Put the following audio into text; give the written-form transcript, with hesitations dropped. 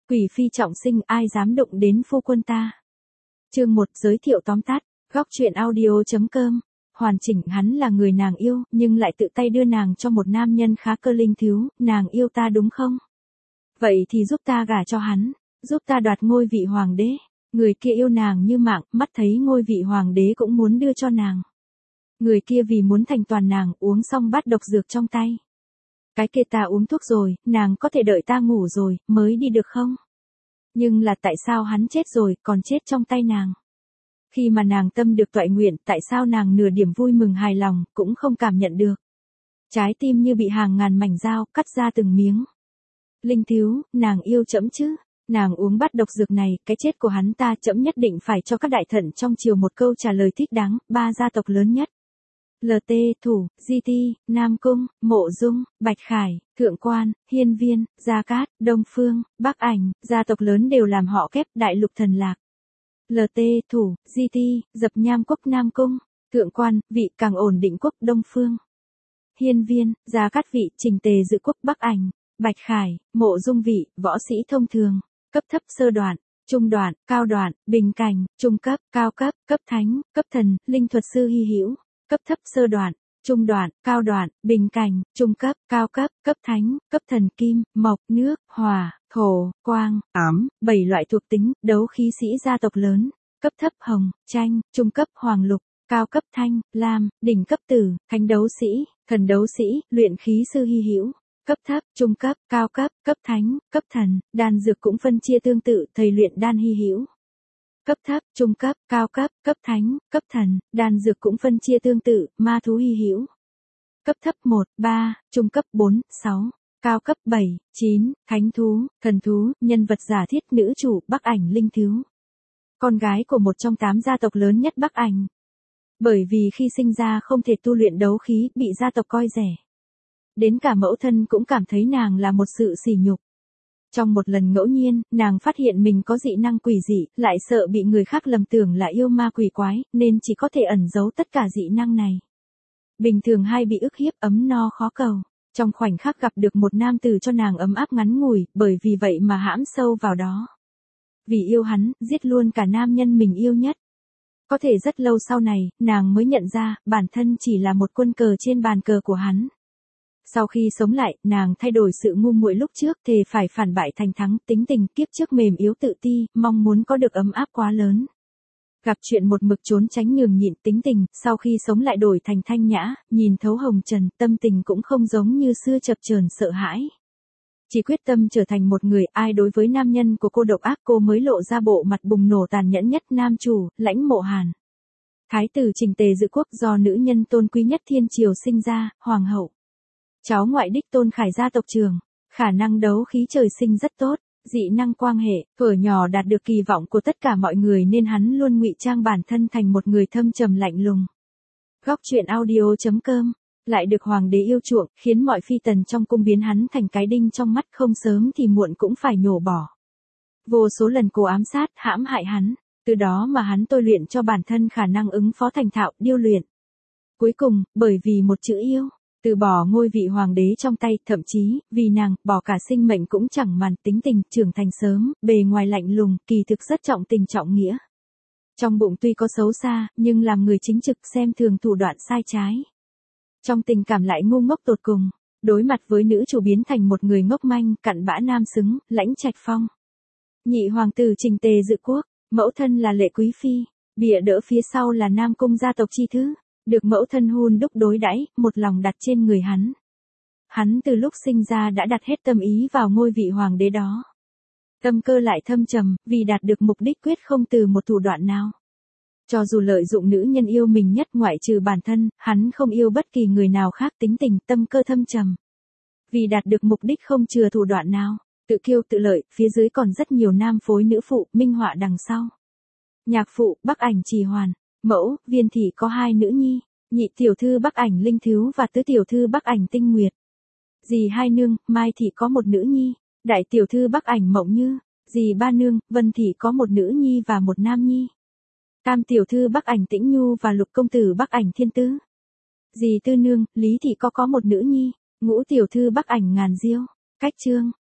Quỷ phi trọng sinh, ai dám đụng đến phu quân ta. Chương 1 giới thiệu tóm tắt, góc truyện audio.com. Hoàn chỉnh, hắn là người nàng yêu, nhưng lại tự tay đưa nàng cho một nam nhân khá cơ linh thiếu, nàng yêu ta đúng không? Vậy thì giúp ta gả cho hắn, giúp ta đoạt ngôi vị hoàng đế. Người kia yêu nàng như mạng, mắt thấy ngôi vị hoàng đế cũng muốn đưa cho nàng. Người kia vì muốn thành toàn nàng, uống xong bát độc dược trong tay. Cái kia ta uống thuốc rồi, nàng có thể đợi ta ngủ rồi, mới đi được không? Nhưng là tại sao hắn chết rồi, còn chết trong tay nàng? Khi mà nàng tâm được toại nguyện, tại sao nàng nửa điểm vui mừng hài lòng, cũng không cảm nhận được? Trái tim như bị hàng ngàn mảnh dao, cắt ra từng miếng. Linh thiếu, nàng yêu trẫm chứ? Nàng uống bát độc dược này, cái chết của hắn ta trẫm nhất định phải cho các đại thần trong triều một câu trả lời thích đáng, ba gia tộc lớn nhất. LT, Thủ, Di Ti, Nam Cung, Mộ Dung, Bạch Khải, Thượng Quan, Hiên Viên, Gia Cát, Đông Phương, Bắc Ảnh, gia tộc lớn đều làm họ kép đại lục thần lạc. LT, Thủ, Di Ti, dập nham quốc Nam Cung, Thượng Quan, vị càng ổn định quốc Đông Phương. Hiên Viên, Gia Cát vị trình tề dự quốc Bắc Ảnh, Bạch Khải, Mộ Dung vị, võ sĩ thông thường, cấp thấp sơ đoạn, trung đoạn, cao đoạn, bình cảnh, trung cấp, cao cấp, cấp thánh, cấp thần, linh thuật sư hy hữu. Cấp thấp sơ đoạn, trung đoạn, cao đoạn, bình cảnh, trung cấp, cao cấp, cấp thánh, cấp thần kim, mộc, nước, hỏa, thổ, quang, ám, 7 loại thuộc tính, đấu khí sĩ gia tộc lớn. Cấp thấp hồng, chanh, trung cấp hoàng lục, cao cấp thanh, lam, đỉnh cấp tử, thánh đấu sĩ, thần đấu sĩ, luyện khí sư hy hữu. Cấp thấp, trung cấp, cao cấp, cấp thánh, cấp thần, đan dược cũng phân chia tương tự, thầy luyện đan hy hữu. Cấp thấp, trung cấp, cao cấp, cấp thánh, cấp thần, đan dược cũng phân chia tương tự, ma thú hy hữu. Cấp thấp 1, 3, trung cấp 4, 6, cao cấp 7, 9, thánh thú, thần thú, nhân vật giả thiết nữ chủ, Bắc Ảnh Linh thiếu. Con gái của một trong 8 gia tộc lớn nhất Bắc Ảnh. Bởi vì khi sinh ra không thể tu luyện đấu khí, bị gia tộc coi rẻ. Đến cả mẫu thân cũng cảm thấy nàng là một sự sỉ nhục. Trong một lần ngẫu nhiên, nàng phát hiện mình có dị năng quỷ dị, lại sợ bị người khác lầm tưởng là yêu ma quỷ quái, nên chỉ có thể ẩn giấu tất cả dị năng này. Bình thường hay bị ức hiếp, ấm no khó cầu. Trong khoảnh khắc gặp được một nam tử cho nàng ấm áp ngắn ngủi, bởi vì vậy mà hãm sâu vào đó. Vì yêu hắn, giết luôn cả nam nhân mình yêu nhất. Có thể rất lâu sau này, nàng mới nhận ra, bản thân chỉ là một quân cờ trên bàn cờ của hắn. Sau khi sống lại, nàng thay đổi sự ngu muội lúc trước, thề phải phản bại thành thắng, tính tình kiếp trước mềm yếu tự ti, mong muốn có được ấm áp quá lớn. Gặp chuyện một mực trốn tránh nhường nhịn, tính tình, sau khi sống lại đổi thành thanh nhã, nhìn thấu hồng trần, tâm tình cũng không giống như xưa chập chờn sợ hãi. Chỉ quyết tâm trở thành một người ai đối với nam nhân của cô độc ác, cô mới lộ ra bộ mặt bùng nổ tàn nhẫn nhất nam chủ, Lãnh Mộ Hàn. Thái tử trình tề dự quốc do nữ nhân tôn quý nhất thiên triều sinh ra, hoàng hậu. Cháu ngoại đích Tôn Khải gia tộc trưởng, khả năng đấu khí trời sinh rất tốt, dị năng quang hệ, thuở nhỏ đạt được kỳ vọng của tất cả mọi người nên hắn luôn ngụy trang bản thân thành một người thâm trầm lạnh lùng. Góc truyện audio.com, lại được hoàng đế yêu chuộng, khiến mọi phi tần trong cung biến hắn thành cái đinh trong mắt, không sớm thì muộn cũng phải nhổ bỏ. Vô số lần cô ám sát, hãm hại hắn, từ đó mà hắn tôi luyện cho bản thân khả năng ứng phó thành thạo, điêu luyện. Cuối cùng, bởi vì một chữ yêu, từ bỏ ngôi vị hoàng đế trong tay, thậm chí, vì nàng, bỏ cả sinh mệnh cũng chẳng màng, tính tình, trưởng thành sớm, bề ngoài lạnh lùng, kỳ thực rất trọng tình trọng nghĩa. Trong bụng tuy có xấu xa, nhưng làm người chính trực, xem thường thủ đoạn sai trái. Trong tình cảm lại ngu ngốc tột cùng, đối mặt với nữ chủ biến thành một người ngốc manh, cặn bã nam xứng, Lãnh Trạch Phong. Nhị hoàng tử trình tề dự quốc, mẫu thân là Lệ Quý Phi, bịa đỡ phía sau là Nam Cung gia tộc chi thứ. Được mẫu thân hun đúc đối đãi, một lòng đặt trên người hắn. Hắn từ lúc sinh ra đã đặt hết tâm ý vào ngôi vị hoàng đế đó. Tâm cơ lại thâm trầm, vì đạt được mục đích quyết không từ một thủ đoạn nào. Cho dù lợi dụng nữ nhân yêu mình nhất ngoại trừ bản thân, hắn không yêu bất kỳ người nào khác, tính tình, tâm cơ thâm trầm. Vì đạt được mục đích không chừa thủ đoạn nào, tự kiêu tự lợi, phía dưới còn rất nhiều nam phối nữ phụ, minh họa đằng sau. Nhạc phụ, Bắc Ảnh Trì Hoàn. Mẫu, Viên thị có 2 nữ nhi, nhị tiểu thư Bắc Ảnh Linh thiếu và tứ tiểu thư Bắc Ảnh Tinh Nguyệt. Dì Hai nương, Mai thị có 1 nữ nhi, đại tiểu thư Bắc Ảnh Mộng Như. Dì Ba nương, Vân thị có 1 nữ nhi và 1 nam nhi. Tam tiểu thư Bắc Ảnh Tĩnh Nhu và lục công tử Bắc Ảnh Thiên Tứ. Dì Tư nương, Lý thị có 1 nữ nhi, ngũ tiểu thư Bắc Ảnh Ngàn Diêu. Cách chương